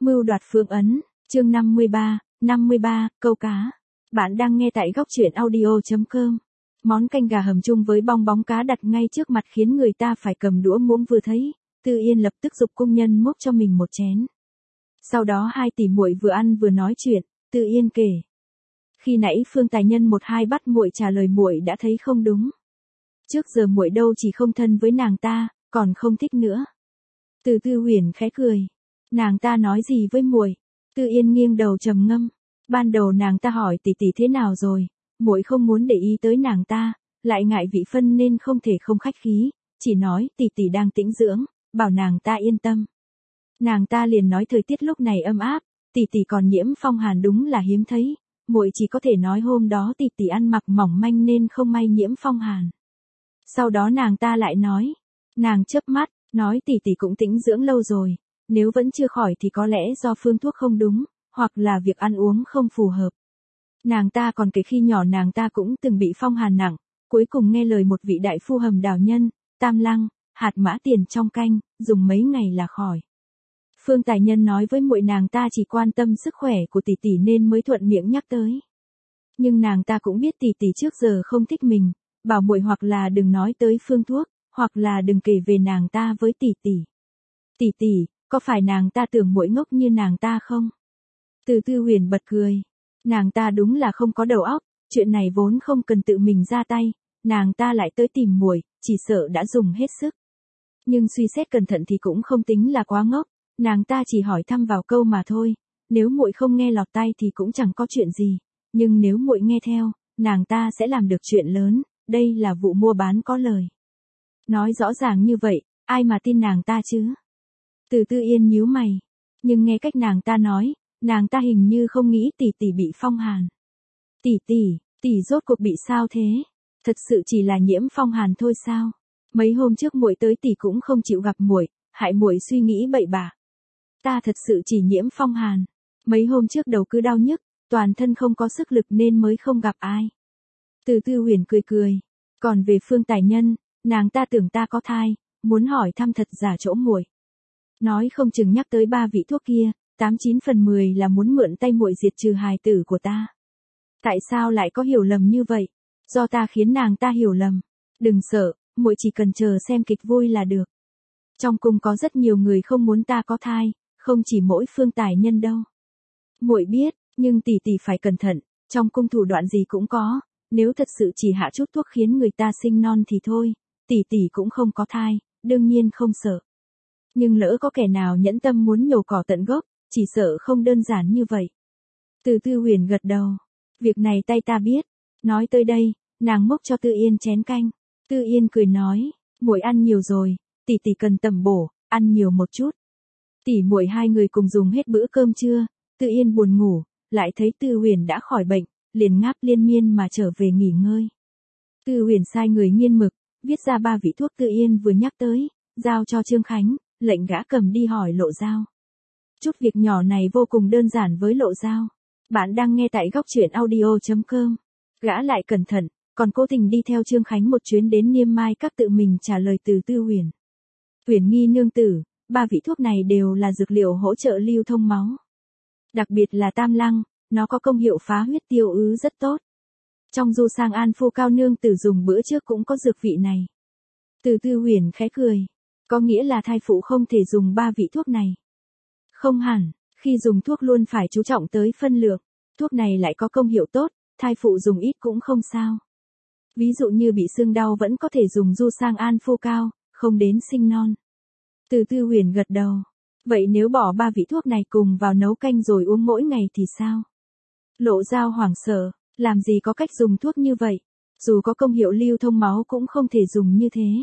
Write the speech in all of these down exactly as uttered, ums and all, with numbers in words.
Mưu đoạt phương ấn, chương năm mươi ba, năm mươi ba, câu cá. Bạn đang nghe tại góc truyện audio chấm com. Món canh gà hầm chung với bong bóng cá đặt ngay trước mặt khiến người ta phải cầm đũa muỗng vừa thấy, Tư Yên lập tức giục công nhân múc cho mình một chén. Sau đó hai tỷ muội vừa ăn vừa nói chuyện, Tư Yên kể. Khi nãy Phương Tài Nhân một hai bắt muội trả lời muội đã thấy không đúng. Trước giờ muội đâu chỉ không thân với nàng ta, còn không thích nữa. Từ Tư Huyền khẽ cười. Nàng ta nói gì với muội? Tư Yên nghiêng đầu trầm ngâm. Ban đầu nàng ta hỏi tỷ tỷ thế nào rồi, muội không muốn để ý tới nàng ta, lại ngại vị phân nên không thể không khách khí, chỉ nói tỷ tỷ đang tĩnh dưỡng, bảo nàng ta yên tâm. Nàng ta liền nói thời tiết lúc này âm áp, tỷ tỷ còn nhiễm phong hàn đúng là hiếm thấy, muội chỉ có thể nói hôm đó tỷ tỷ ăn mặc mỏng manh nên không may nhiễm phong hàn. Sau đó nàng ta lại nói, nàng chớp mắt, nói tỷ tỷ cũng tĩnh dưỡng lâu rồi, nếu vẫn chưa khỏi thì có lẽ do phương thuốc không đúng, hoặc là việc ăn uống không phù hợp. Nàng ta còn kể khi nhỏ nàng ta cũng từng bị phong hàn nặng, cuối cùng nghe lời một vị đại phu hầm đào nhân, tam lăng, hạt mã tiền trong canh, dùng mấy ngày là khỏi. Phương Tài Nhân nói với muội nàng ta chỉ quan tâm sức khỏe của tỷ tỷ nên mới thuận miệng nhắc tới. Nhưng nàng ta cũng biết tỷ tỷ trước giờ không thích mình, bảo muội hoặc là đừng nói tới phương thuốc, hoặc là đừng kể về nàng ta với tỷ tỷ. Tỷ tỷ, có phải nàng ta tưởng muội ngốc như nàng ta không? Từ Tư Huyền bật cười. Nàng ta đúng là không có đầu óc, chuyện này vốn không cần tự mình ra tay, nàng ta lại tới tìm muội, chỉ sợ đã dùng hết sức. Nhưng suy xét cẩn thận thì cũng không tính là quá ngốc, nàng ta chỉ hỏi thăm vào câu mà thôi, nếu muội không nghe lọt tai thì cũng chẳng có chuyện gì, nhưng nếu muội nghe theo, nàng ta sẽ làm được chuyện lớn, đây là vụ mua bán có lời. Nói rõ ràng như vậy, ai mà tin nàng ta chứ? Từ Tư Yên nhíu mày, nhưng nghe cách nàng ta nói, nàng ta hình như không nghĩ tỷ tỷ bị phong hàn. Tỷ tỷ, tỷ rốt cuộc bị sao thế? Thật sự chỉ là nhiễm phong hàn thôi sao? Mấy hôm trước muội tới tỷ cũng không chịu gặp muội, hại muội suy nghĩ bậy bạ. Ta thật sự chỉ nhiễm phong hàn. Mấy hôm trước đầu cứ đau nhức, toàn thân không có sức lực nên mới không gặp ai. Từ Tư Huyền cười cười. Còn về Phương Tài Nhân, nàng ta tưởng ta có thai, muốn hỏi thăm thật giả chỗ muội. Nói không chừng nhắc tới ba vị thuốc kia, tám chín phần mười là muốn mượn tay muội diệt trừ hài tử của ta. Tại sao lại có hiểu lầm như vậy? Do ta khiến nàng ta hiểu lầm. Đừng sợ, muội chỉ cần chờ xem kịch vui là được. Trong cung có rất nhiều người không muốn ta có thai, không chỉ mỗi Phương Tài Nhân đâu. Muội biết, nhưng tỷ tỷ phải cẩn thận, trong cung thủ đoạn gì cũng có, nếu thật sự chỉ hạ chút thuốc khiến người ta sinh non thì thôi, tỷ tỷ cũng không có thai, đương nhiên không sợ. Nhưng lỡ có kẻ nào nhẫn tâm muốn nhổ cỏ tận gốc, chỉ sợ không đơn giản như vậy. Từ Tư Huyền gật đầu, việc này tay ta biết. Nói tới đây, nàng múc cho Tư Yên chén canh. Tư Yên cười nói, muội ăn nhiều rồi, tỷ tỷ cần tầm bổ, ăn nhiều một chút. Tỷ muội hai người cùng dùng hết bữa cơm trưa, Tư Yên buồn ngủ, lại thấy Tư Huyền đã khỏi bệnh, liền ngáp liên miên mà trở về nghỉ ngơi. Tư Huyền sai người nghiên mực, viết ra ba vị thuốc Tư Yên vừa nhắc tới, giao cho Trương Khánh, lệnh gã cầm đi hỏi Lộ Dao. Chút việc nhỏ này vô cùng đơn giản với Lộ Dao. Bạn đang nghe tại góc truyện audio chấm com. Gã lại cẩn thận, còn cố tình đi theo Trương Khánh một chuyến đến Niêm Mai Các tự mình trả lời từ Tư Huyền. Huyền Nghi nương tử, ba vị thuốc này đều là dược liệu hỗ trợ lưu thông máu. Đặc biệt là tam lăng, nó có công hiệu phá huyết tiêu ứ rất tốt. Trong du sang an phu cao nương tử dùng bữa trước cũng có dược vị này. Từ Tư Huyền khẽ cười. Có nghĩa là thai phụ không thể dùng ba vị thuốc này. Không hẳn, khi dùng thuốc luôn phải chú trọng tới phân lượng. Thuốc này lại có công hiệu tốt, thai phụ dùng ít cũng không sao. Ví dụ như bị sưng đau vẫn có thể dùng du sang an phu cao, không đến sinh non. Từ Tư Huyền gật đầu. Vậy nếu bỏ ba vị thuốc này cùng vào nấu canh rồi uống mỗi ngày thì sao? Lộ Dao hoảng sợ, làm gì có cách dùng thuốc như vậy? Dù có công hiệu lưu thông máu cũng không thể dùng như thế.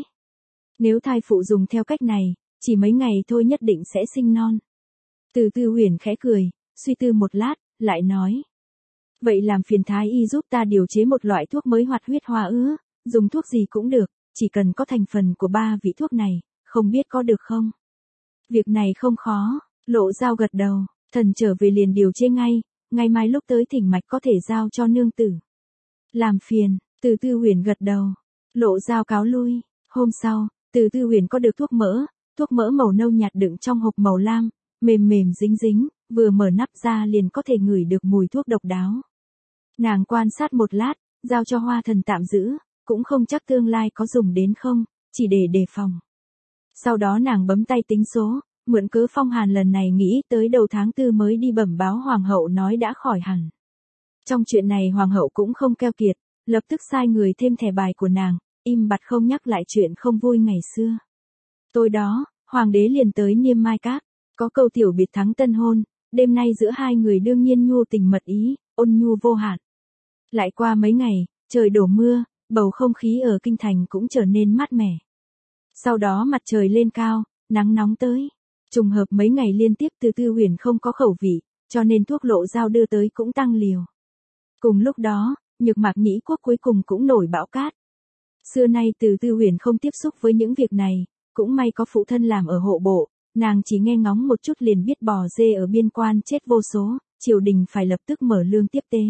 Nếu thai phụ dùng theo cách này, chỉ mấy ngày thôi nhất định sẽ sinh non. Từ Tư Huyền khẽ cười, suy tư một lát, lại nói. Vậy làm phiền thái y giúp ta điều chế một loại thuốc mới hoạt huyết hóa ứ, dùng thuốc gì cũng được, chỉ cần có thành phần của ba vị thuốc này, không biết có được không? Việc này không khó, Lộ Dao gật đầu, thần trở về liền điều chế ngay, ngày mai lúc tới thỉnh mạch có thể giao cho nương tử. Làm phiền, Từ Tư Huyền gật đầu, Lộ Dao cáo lui. Hôm sau, Từ Tư Huyền có được thuốc mỡ, thuốc mỡ màu nâu nhạt đựng trong hộp màu lam, mềm mềm dính dính, vừa mở nắp ra liền có thể ngửi được mùi thuốc độc đáo. Nàng quan sát một lát, giao cho Hoa Thần tạm giữ, cũng không chắc tương lai có dùng đến không, chỉ để đề phòng. Sau đó nàng bấm tay tính số, mượn cớ Phong Hàn lần này nghĩ tới đầu tháng tư mới đi bẩm báo hoàng hậu nói đã khỏi hẳn. Trong chuyện này hoàng hậu cũng không keo kiệt, lập tức sai người thêm thẻ bài của nàng, im bặt không nhắc lại chuyện không vui ngày xưa. Tối đó, hoàng đế liền tới Niêm Mai Các, có câu tiểu biệt thắng tân hôn, đêm nay giữa hai người đương nhiên nhu tình mật ý, ôn nhu vô hạn. Lại qua mấy ngày, trời đổ mưa, bầu không khí ở kinh thành cũng trở nên mát mẻ. Sau đó mặt trời lên cao, nắng nóng tới. Trùng hợp mấy ngày liên tiếp Từ Tư Huyền không có khẩu vị, cho nên thuốc lộ giao đưa tới cũng tăng liều. Cùng lúc đó, Nhược Mạc Nhĩ Quốc cuối cùng cũng nổi bão cát. Xưa nay Từ Tư Huyền không tiếp xúc với những việc này, cũng may có phụ thân làm ở hộ bộ, nàng chỉ nghe ngóng một chút liền biết bò dê ở biên quan chết vô số, triều đình phải lập tức mở lương tiếp tế.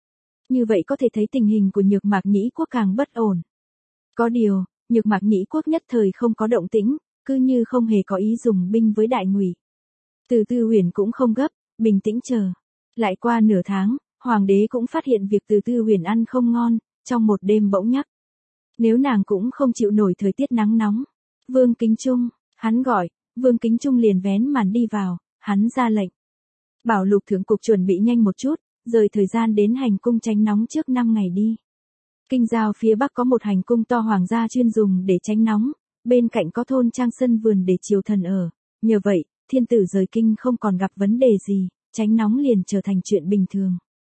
Như vậy có thể thấy tình hình của Nhược Mạc Nhĩ Quốc càng bất ổn. Có điều, Nhược Mạc Nhĩ Quốc nhất thời không có động tĩnh, cứ như không hề có ý dùng binh với Đại Ngụy. Từ Tư Huyền cũng không gấp, bình tĩnh chờ. Lại qua nửa tháng, hoàng đế cũng phát hiện việc Từ Tư Huyền ăn không ngon, trong một đêm bỗng nhắc. Nếu nàng cũng không chịu nổi thời tiết nắng nóng. Vương Kính Trung, hắn gọi, Vương Kính Trung liền vén màn đi vào, hắn ra lệnh. Bảo Lục Thượng Cục chuẩn bị nhanh một chút, rời thời gian đến hành cung tránh nóng trước năm ngày đi. Kinh giao phía bắc có một hành cung to hoàng gia chuyên dùng để tránh nóng, bên cạnh có thôn trang sân vườn để triều thần ở. Nhờ vậy, thiên tử rời kinh không còn gặp vấn đề gì, tránh nóng liền trở thành chuyện bình thường.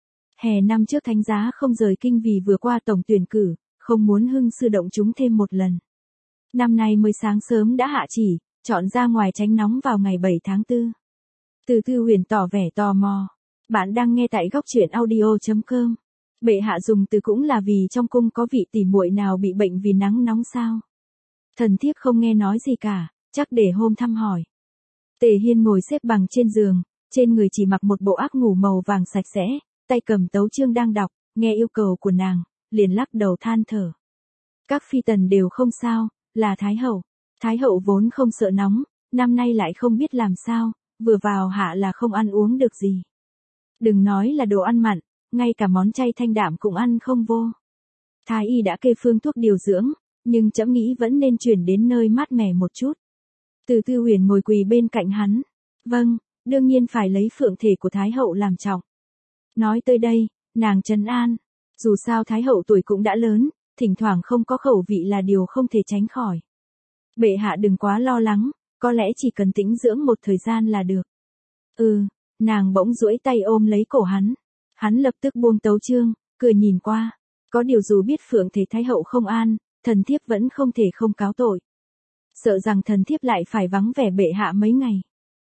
Hè năm trước thánh giá không rời kinh vì vừa qua tổng tuyển cử, không muốn hưng sư động chúng thêm một lần. Năm nay mới sáng sớm đã hạ chỉ, chọn ra ngoài tránh nóng vào ngày bảy tháng tư. Từ Tư Huyền tỏ vẻ tò mò. Bạn đang nghe tại góc truyện audio chấm com. Bệ hạ dùng từ cũng là vì trong cung có vị tỷ muội nào bị bệnh vì nắng nóng sao? Thần thiếp không nghe nói gì cả, chắc để hôm thăm hỏi. Tề Hiên ngồi xếp bằng trên giường, trên người chỉ mặc một bộ áo ngủ màu vàng sạch sẽ, tay cầm tấu chương đang đọc, nghe yêu cầu của nàng, liền lắc đầu than thở. Các phi tần đều không sao, là Thái hậu. Thái hậu vốn không sợ nóng, năm nay lại không biết làm sao, vừa vào hạ là không ăn uống được gì. Đừng nói là đồ ăn mặn, ngay cả món chay thanh đạm cũng ăn không vô. Thái y đã kê phương thuốc điều dưỡng, nhưng trẫm nghĩ vẫn nên chuyển đến nơi mát mẻ một chút. Từ Tư Huyền ngồi quỳ bên cạnh hắn. Vâng, đương nhiên phải lấy phượng thể của Thái hậu làm trọng. Nói tới đây, nàng trấn an. Dù sao Thái hậu tuổi cũng đã lớn, thỉnh thoảng không có khẩu vị là điều không thể tránh khỏi. Bệ hạ đừng quá lo lắng, có lẽ chỉ cần tĩnh dưỡng một thời gian là được. Ừ, nàng bỗng duỗi tay ôm lấy cổ hắn. Hắn lập tức buông tấu chương, cười nhìn qua. Có điều dù biết phượng thể Thái hậu không an, thần thiếp vẫn không thể không cáo tội. Sợ rằng thần thiếp lại phải vắng vẻ bệ hạ mấy ngày.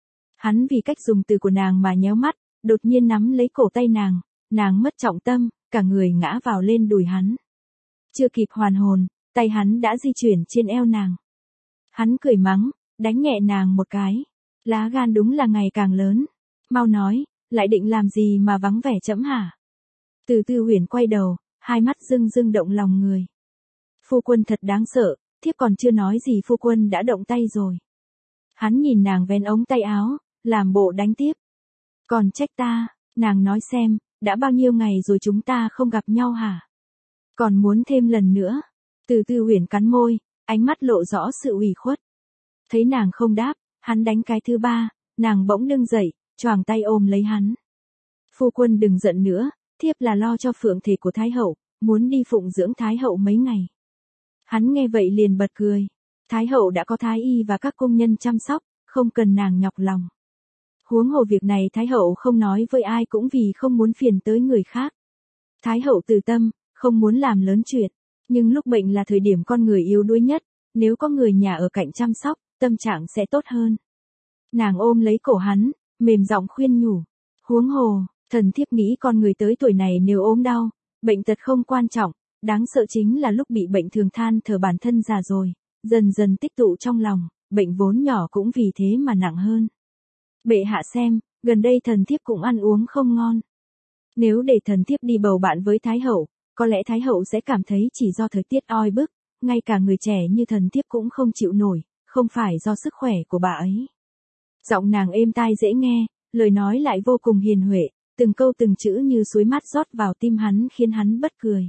Hắn vì cách dùng từ của nàng mà nhéo mắt, đột nhiên nắm lấy cổ tay nàng, nàng mất trọng tâm, cả người ngã vào lên đùi hắn. Chưa kịp hoàn hồn, tay hắn đã di chuyển trên eo nàng. Hắn cười mắng, đánh nhẹ nàng một cái. Lá gan đúng là ngày càng lớn. Mau nói, lại định làm gì mà vắng vẻ trẫm hả? Từ Tư Huyền quay đầu, hai mắt rưng rưng động lòng người. Phu quân thật đáng sợ, thiếp còn chưa nói gì phu quân đã động tay rồi. Hắn nhìn nàng vén ống tay áo, làm bộ đánh tiếp. Còn trách ta, nàng nói xem, đã bao nhiêu ngày rồi chúng ta không gặp nhau hả? Còn muốn thêm lần nữa? Từ Tư Huyền cắn môi, ánh mắt lộ rõ sự ủy khuất. Thấy nàng không đáp, hắn đánh cái thứ ba, nàng bỗng đứng dậy, choàng tay ôm lấy hắn. Phu quân đừng giận nữa, thiếp là lo cho phượng thể của Thái hậu, muốn đi phụng dưỡng Thái hậu mấy ngày. Hắn nghe vậy liền bật cười. Thái hậu đã có thái y và các công nhân chăm sóc, không cần nàng nhọc lòng. Huống hồ việc này Thái hậu không nói với ai cũng vì không muốn phiền tới người khác. Thái hậu từ tâm, không muốn làm lớn chuyện. Nhưng lúc bệnh là thời điểm con người yếu đuối nhất, nếu có người nhà ở cạnh chăm sóc, tâm trạng sẽ tốt hơn. Nàng ôm lấy cổ hắn, mềm giọng khuyên nhủ. Huống hồ, thần thiếp nghĩ con người tới tuổi này nếu ốm đau, bệnh tật không quan trọng, đáng sợ chính là lúc bị bệnh thường than thở bản thân già rồi, dần dần tích tụ trong lòng, bệnh vốn nhỏ cũng vì thế mà nặng hơn. Bệ hạ xem, gần đây thần thiếp cũng ăn uống không ngon. Nếu để thần thiếp đi bầu bạn với Thái hậu, có lẽ Thái hậu sẽ cảm thấy chỉ do thời tiết oi bức, ngay cả người trẻ như thần thiếp cũng không chịu nổi, không phải do sức khỏe của bà ấy. Giọng nàng êm tai dễ nghe, lời nói lại vô cùng hiền huệ, từng câu từng chữ như suối mát rót vào tim hắn khiến hắn bật cười.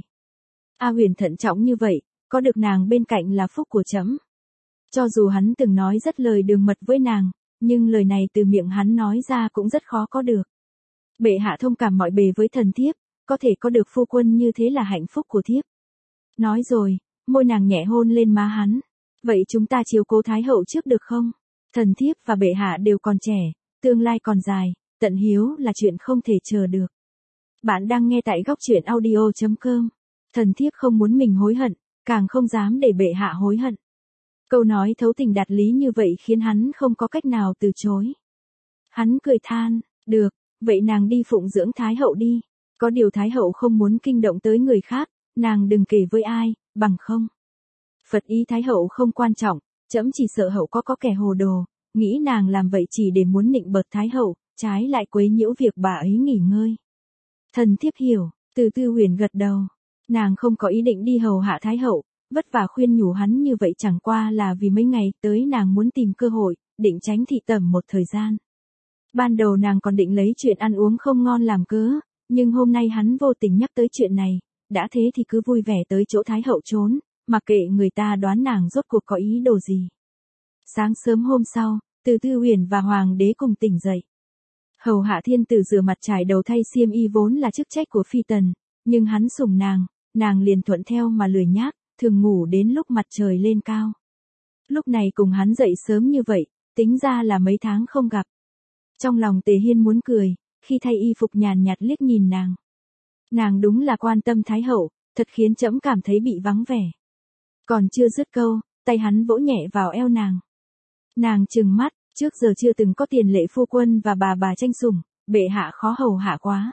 A Huyền thận trọng như vậy, có được nàng bên cạnh là phúc của trẫm. Cho dù hắn từng nói rất lời đường mật với nàng, nhưng lời này từ miệng hắn nói ra cũng rất khó có được. Bệ hạ thông cảm mọi bề với thần thiếp, có thể có được phu quân như thế là hạnh phúc của thiếp. Nói rồi, môi nàng nhẹ hôn lên má hắn. Vậy chúng ta chiếu cố Thái hậu trước được không? Thần thiếp và bệ hạ đều còn trẻ, tương lai còn dài, tận hiếu là chuyện không thể chờ được. Bạn đang nghe tại góc truyện audio chấm com. Thần thiếp không muốn mình hối hận, càng không dám để bệ hạ hối hận. Câu nói thấu tình đạt lý như vậy khiến hắn không có cách nào từ chối. Hắn cười than, được, vậy nàng đi phụng dưỡng Thái hậu đi. Có điều Thái hậu không muốn kinh động tới người khác, nàng đừng kể với ai, bằng không. Phật ý Thái hậu không quan trọng, trẫm chỉ sợ hậu có có kẻ hồ đồ, nghĩ nàng làm vậy chỉ để muốn nịnh bợt Thái hậu, trái lại quấy nhiễu việc bà ấy nghỉ ngơi. Thần thiếp hiểu, Từ Tư Huyền gật đầu. Nàng không có ý định đi hầu hạ Thái hậu, vất vả khuyên nhủ hắn như vậy chẳng qua là vì mấy ngày tới nàng muốn tìm cơ hội, định tránh thị tẩm một thời gian. Ban đầu nàng còn định lấy chuyện ăn uống không ngon làm cớ, nhưng hôm nay hắn vô tình nhắc tới chuyện này, đã thế thì cứ vui vẻ tới chỗ Thái hậu trốn, mặc kệ người ta đoán nàng rốt cuộc có ý đồ gì. Sáng sớm hôm sau, Từ Tư Huyền và Hoàng đế cùng tỉnh dậy. Hầu hạ thiên tử rửa mặt trải đầu thay xiêm y vốn là chức trách của phi tần, nhưng hắn sủng nàng, nàng liền thuận theo mà lười nhác, thường ngủ đến lúc mặt trời lên cao. Lúc này cùng hắn dậy sớm như vậy, tính ra là mấy tháng không gặp. Trong lòng Tề Hiên muốn cười, khi thay y phục nhàn nhạt liếc nhìn nàng. Nàng đúng là quan tâm Thái hậu, thật khiến trẫm cảm thấy bị vắng vẻ. Còn chưa dứt câu, tay hắn vỗ nhẹ vào eo nàng. Nàng trừng mắt, trước giờ chưa từng có tiền lệ phu quân và bà bà tranh sủng, bệ hạ khó hầu hạ quá.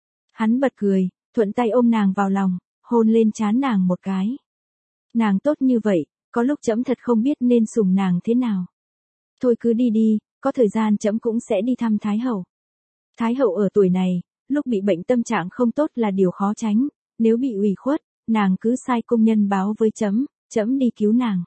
Hắn bật cười, thuận tay ôm nàng vào lòng, hôn lên trán nàng một cái. Nàng tốt như vậy, có lúc trẫm thật không biết nên sủng nàng thế nào. Thôi cứ đi đi, có thời gian trẫm cũng sẽ đi thăm Thái hậu. Thái hậu ở tuổi này, lúc bị bệnh tâm trạng không tốt là điều khó tránh, nếu bị ủy khuất, nàng cứ sai công nhân báo với trẫm, trẫm đi cứu nàng.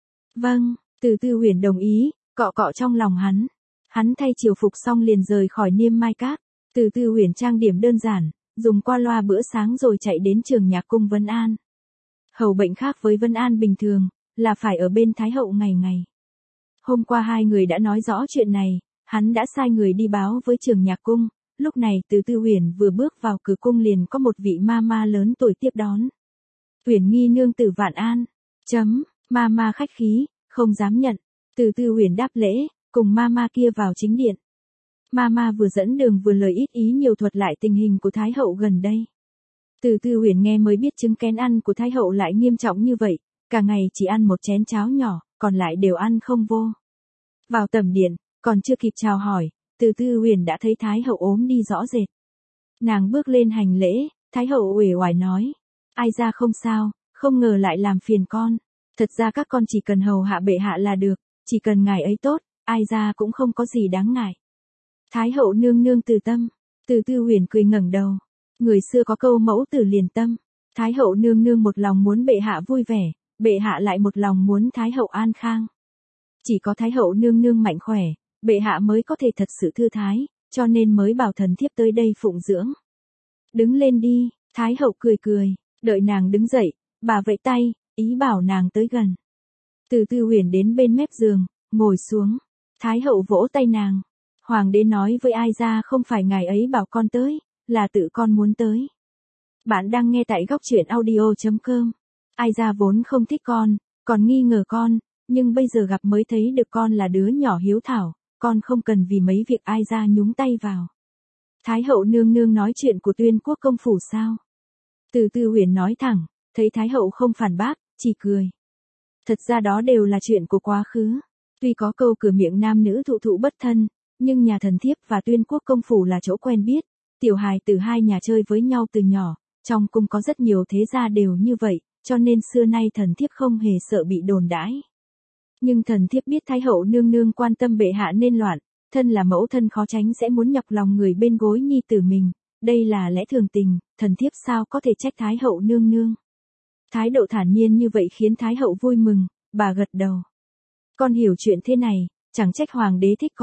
Vâng, Từ Tư Huyền đồng ý, cọ cọ trong lòng hắn. Hắn thay triều phục xong liền rời khỏi Niêm Mai Các. Từ Tư Huyền trang điểm đơn giản, dùng qua loa bữa sáng rồi chạy đến trường nhạc cung Vân An. Hầu bệnh khác với Vân An bình thường, là phải ở bên Thái hậu ngày ngày. Hôm qua hai người đã nói rõ chuyện này, hắn đã sai người đi báo với trường nhạc cung, lúc này Từ Tư Huyền vừa bước vào cửa cung liền có một vị ma ma lớn tuổi tiếp đón. Huyền nghi nương tử Vạn An, chấm, ma ma khách khí, không dám nhận. Từ Tư Huyền đáp lễ, cùng ma ma kia vào chính điện. Ma ma vừa dẫn đường vừa lời ít ý nhiều thuật lại tình hình của Thái hậu gần đây. Từ Tư Huyền nghe mới biết chứng kén ăn của Thái hậu lại nghiêm trọng như vậy, cả ngày chỉ ăn một chén cháo nhỏ, còn lại đều ăn không vô. Vào tẩm điện, còn chưa kịp chào hỏi, Từ Tư Huyền đã thấy Thái hậu ốm đi rõ rệt. Nàng bước lên hành lễ, Thái hậu uể oải nói, ai ra không sao, không ngờ lại làm phiền con. Thật ra các con chỉ cần hầu hạ bệ hạ là được, chỉ cần ngài ấy tốt, ai ra cũng không có gì đáng ngại. Thái hậu nương nương từ tâm. Từ Tư Huyền cười ngẩng đầu. Người xưa có câu mẫu tử liền tâm. Thái hậu nương nương một lòng muốn bệ hạ vui vẻ, bệ hạ lại một lòng muốn Thái hậu an khang. Chỉ có Thái hậu nương nương mạnh khỏe, bệ hạ mới có thể thật sự thư thái, cho nên mới bảo thần thiếp tới đây phụng dưỡng. Đứng lên đi, Thái hậu cười cười, đợi nàng đứng dậy, bà vẫy tay, ý bảo nàng tới gần. Từ Tư Huyền đến bên mép giường, ngồi xuống. Thái hậu vỗ tay nàng. Hoàng đế nói với ai ra không phải ngài ấy bảo con tới, là tự con muốn tới. Bạn đang nghe tại góc truyện audio chấm com. Ai ra vốn không thích con, còn nghi ngờ con, nhưng bây giờ gặp mới thấy được con là đứa nhỏ hiếu thảo, con không cần vì mấy việc ai ra nhúng tay vào. Thái hậu nương nương nói chuyện của Tuyên Quốc công phủ sao? Từ Tư Huyền nói thẳng, thấy Thái hậu không phản bác, chỉ cười. Thật ra đó đều là chuyện của quá khứ. Tuy có câu cửa miệng nam nữ thụ thụ bất thân, nhưng nhà thần thiếp và Tuyên Quốc công phủ là chỗ quen biết, tiểu hài từ hai nhà chơi với nhau từ nhỏ, trong cung có rất nhiều thế gia đều như vậy, cho nên xưa nay thần thiếp không hề sợ bị đồn đãi. Nhưng thần thiếp biết Thái hậu nương nương quan tâm bệ hạ nên loạn, thân là mẫu thân khó tránh sẽ muốn nhọc lòng người bên gối nhi tử mình, đây là lẽ thường tình, thần thiếp sao có thể trách Thái hậu nương nương. Thái độ thản nhiên như vậy khiến Thái hậu vui mừng, bà gật đầu. Con hiểu chuyện thế này, chẳng trách hoàng đế thích con,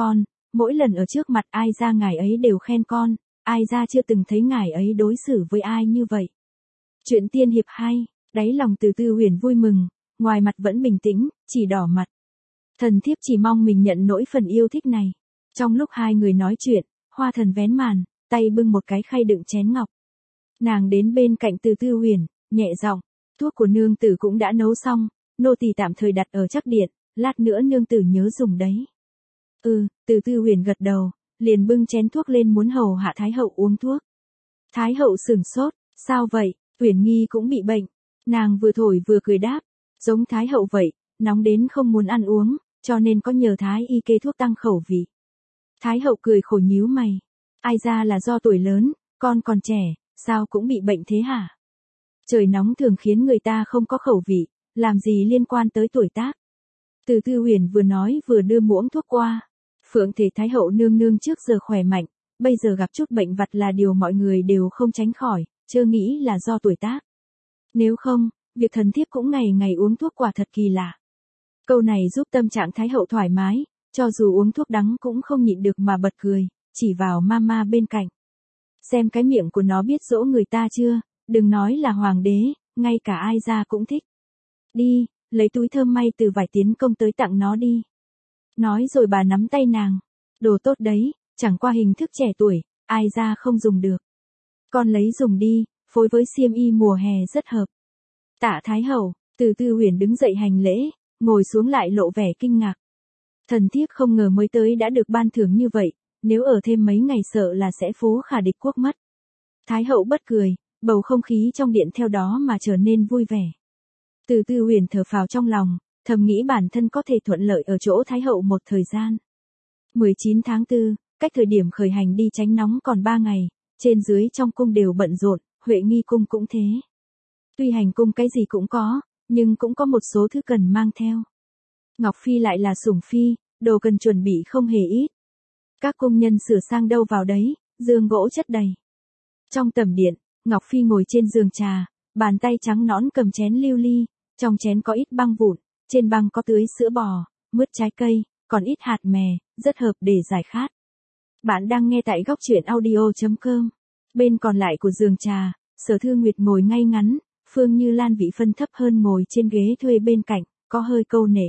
mỗi lần ở trước mặt ai ra ngài ấy đều khen con, ai ra chưa từng thấy ngài ấy đối xử với ai như vậy. Chuyện tiên hiệp hay, đáy lòng Từ Tư Huyền vui mừng, ngoài mặt vẫn bình tĩnh, chỉ đỏ mặt. Thần thiếp chỉ mong mình nhận nỗi phần yêu thích này. Trong lúc hai người nói chuyện, Hoa Thần vén màn, tay bưng một cái khay đựng chén ngọc. Nàng đến bên cạnh Từ Tư Huyền, nhẹ giọng, thuốc của nương tử cũng đã nấu xong, nô tỳ tạm thời đặt ở chắc điện, lát nữa nương tử nhớ dùng đấy. Ừ, Từ Tư Huyền gật đầu, liền bưng chén thuốc lên muốn hầu hạ Thái hậu uống thuốc. Thái hậu sửng sốt, sao vậy, Uyển Nghi cũng bị bệnh. Nàng vừa thổi vừa cười đáp, giống Thái hậu vậy, nóng đến không muốn ăn uống, cho nên có nhờ Thái y kê thuốc tăng khẩu vị. Thái hậu cười khổ nhíu mày, ai ra là do tuổi lớn, con còn trẻ, sao cũng bị bệnh thế hả? Trời nóng thường khiến người ta không có khẩu vị, làm gì liên quan tới tuổi tác. Từ Tư Huyền vừa nói vừa đưa muỗng thuốc qua. Phượng Thể Thái hậu nương nương trước giờ khỏe mạnh, bây giờ gặp chút bệnh vặt là điều mọi người đều không tránh khỏi, chớ nghĩ là do tuổi tác. Nếu không, việc thần thiếp cũng ngày ngày uống thuốc quả thật kỳ lạ. Câu này giúp tâm trạng Thái hậu thoải mái, cho dù uống thuốc đắng cũng không nhịn được mà bật cười, chỉ vào mama bên cạnh. Xem cái miệng của nó biết dỗ người ta chưa, đừng nói là hoàng đế, ngay cả ai ra cũng thích. Đi, lấy túi thơm may từ vải tiến công tới tặng nó đi. Nói rồi bà nắm tay nàng. Đồ tốt đấy, chẳng qua hình thức trẻ tuổi, ai ra không dùng được. Con lấy dùng đi, phối với xiêm y mùa hè rất hợp. Tạ Thái hậu, Từ Tư Huyền đứng dậy hành lễ, ngồi xuống lại lộ vẻ kinh ngạc. Thần thiếp không ngờ mới tới đã được ban thưởng như vậy, nếu ở thêm mấy ngày sợ là sẽ phú khả địch quốc mất. Thái hậu bất cười, bầu không khí trong điện theo đó mà trở nên vui vẻ. Từ Tư Huyền thở phào trong lòng, thầm nghĩ bản thân có thể thuận lợi ở chỗ Thái hậu một thời gian. mười chín tháng tư, cách thời điểm khởi hành đi tránh nóng còn ba ngày, trên dưới trong cung đều bận rộn, Huệ Nghi cung cũng thế. Tuy hành cung cái gì cũng có, nhưng cũng có một số thứ cần mang theo. Ngọc Phi lại là sủng phi, đồ cần chuẩn bị không hề ít. Các cung nhân sửa sang đâu vào đấy, giường gỗ chất đầy. Trong tầm điện, Ngọc Phi ngồi trên giường trà, bàn tay trắng nõn cầm chén lưu ly, trong chén có ít băng vụn, trên băng có tưới sữa bò, mứt trái cây, còn ít hạt mè, rất hợp để giải khát. Bạn đang nghe tại góc truyện audio chấm com. Bên còn lại của giường trà, Sở Thư Nguyệt ngồi ngay ngắn, Phương Như Lan vị phân thấp hơn ngồi trên ghế thuê bên cạnh, có hơi câu nệ.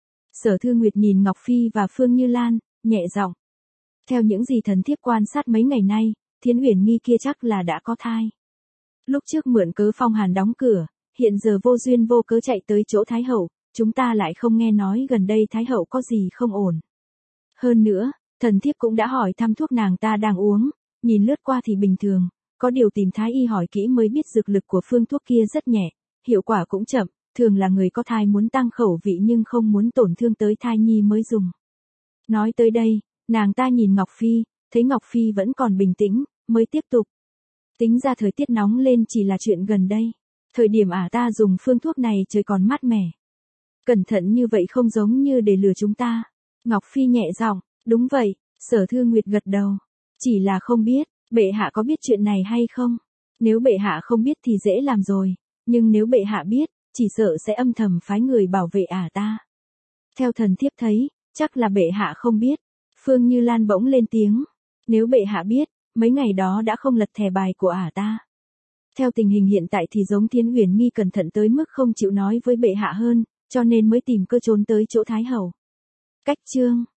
Sở Thư Nguyệt nhìn Ngọc Phi và Phương Như Lan, nhẹ giọng. Theo những gì thần thiếp quan sát mấy ngày nay, Thiến Uyển Nghi kia chắc là đã có thai. Lúc trước mượn cớ Phong Hàn đóng cửa, hiện giờ vô duyên vô cớ chạy tới chỗ Thái hậu, chúng ta lại không nghe nói gần đây Thái hậu có gì không ổn. Hơn nữa, thần thiếp cũng đã hỏi thăm thuốc nàng ta đang uống, nhìn lướt qua thì bình thường, có điều tìm Thái y hỏi kỹ mới biết dược lực của phương thuốc kia rất nhẹ, hiệu quả cũng chậm, thường là người có thai muốn tăng khẩu vị nhưng không muốn tổn thương tới thai nhi mới dùng. Nói tới đây, nàng ta nhìn Ngọc Phi, thấy Ngọc Phi vẫn còn bình tĩnh, mới tiếp tục. Tính ra thời tiết nóng lên chỉ là chuyện gần đây. Thời điểm ả ta dùng phương thuốc này trời còn mát mẻ. Cẩn thận như vậy không giống như để lừa chúng ta. Ngọc Phi nhẹ giọng, đúng vậy, Sở Thư Nguyệt gật đầu. Chỉ là không biết, bệ hạ có biết chuyện này hay không? Nếu bệ hạ không biết thì dễ làm rồi, nhưng nếu bệ hạ biết, chỉ sợ sẽ âm thầm phái người bảo vệ ả ta. Theo thần thiếp thấy, chắc là bệ hạ không biết. Phương Như Lan bỗng lên tiếng. Nếu bệ hạ biết, mấy ngày đó đã không lật thẻ bài của ả ta. Theo tình hình hiện tại thì giống Thiến Uyển Nghi cẩn thận tới mức không chịu nói với bệ hạ hơn, cho nên mới tìm cơ trốn tới chỗ Thái hậu. Cách chương